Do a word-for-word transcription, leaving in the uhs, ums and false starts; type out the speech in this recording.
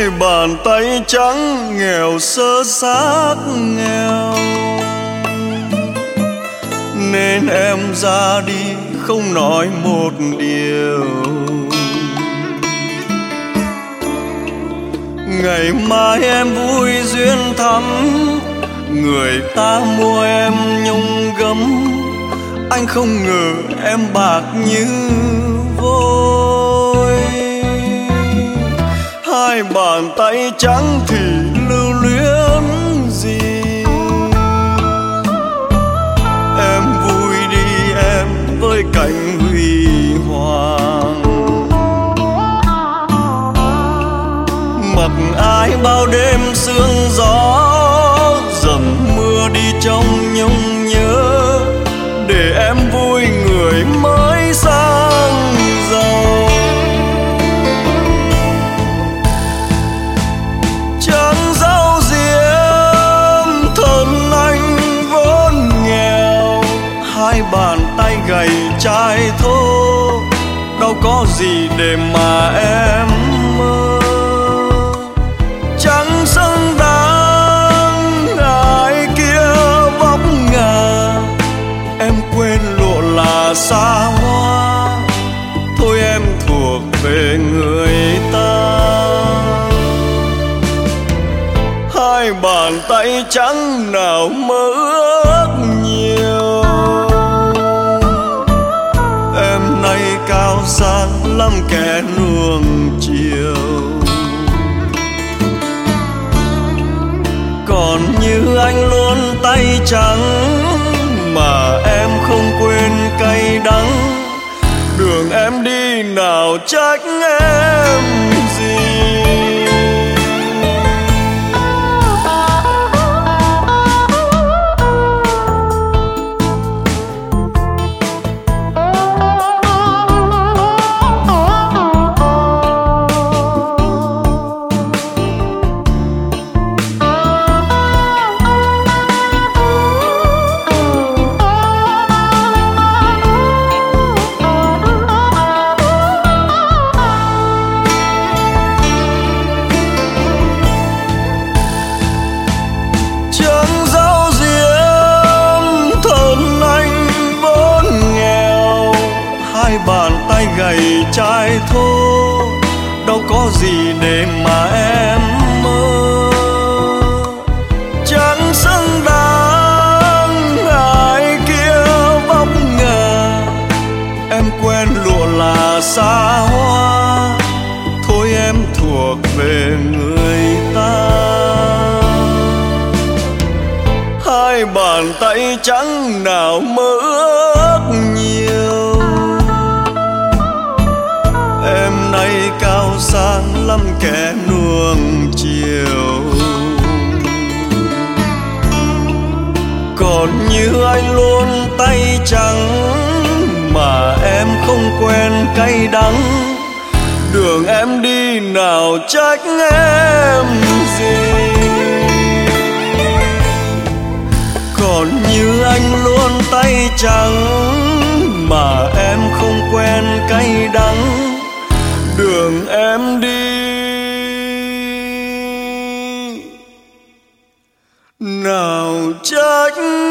hai bàn tay trắng nghèo sơ xác nghèo, nên em ra đi không nói một điều. Ngày mai em vui duyên thắm, người ta mua em nhung gấm, anh không ngờ em bạc như vôi. Hai bàn tay trắng thì lưu luyến gì, em vui đi em với cảnh huy hoàng. Mặc ai bao đêm sương gió, dầm mưa đi trong nhung nhớ, để em vui người mới sang giàu. Chẳng giàu diếm thân anh vốn nghèo, hai bàn tay gầy chai thô, đâu có gì để mà em mơ. Chẳng xứng đáng ai kia vóc ngà, em quên lụa là xa hoa, thôi em thuộc về người ta. Hai bàn tay trắng nào mơ ước nhiều, em nay cao sang lắm kẻ nuông chiều. Còn như anh luôn tay trắng, mà em không quên cay đắng, đường em đi nào trách em gì. Bàn tay gầy chai thô, đâu có gì để mà em mơ. Chẳng xứng đáng ai kia vóc ngà, em quen lụa là xa hoa, thôi em thuộc về người ta. Hai bàn tay trắng nào mơ ước nhiều, em nay cao sang lắm kẻ nuông chiều. Còn như anh luôn tay trắng, mà em không quen cay đắng, đường em đi nào trách em gì. Còn như anh luôn tay trắng, mà em không quen cay đắng, đường em đi nào trách